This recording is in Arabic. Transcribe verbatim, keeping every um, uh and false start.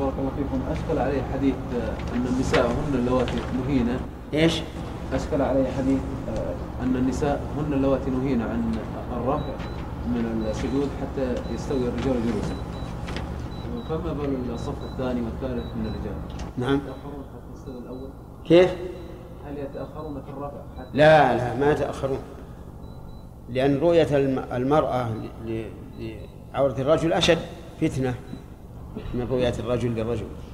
بارك الله فيكم، أشكل عليه حديث أن النساء هن اللواتي نهين. إيش؟ أشكل عليه حديث أن النساء هن اللواتي نهين عن الرفع من السجود حتى يستوي الرجال جلوسا. فما بال الصف الثاني والثالث من الرجال؟ نعم. يتأخرون حتى يستوي الأول؟ كيف؟ هل يتأخرون في الرفع حتى؟ لا لا ما يتأخرون، لأن رؤية المرأة لعورة الرجل أشد فتنة من رؤية الرجل للرجل.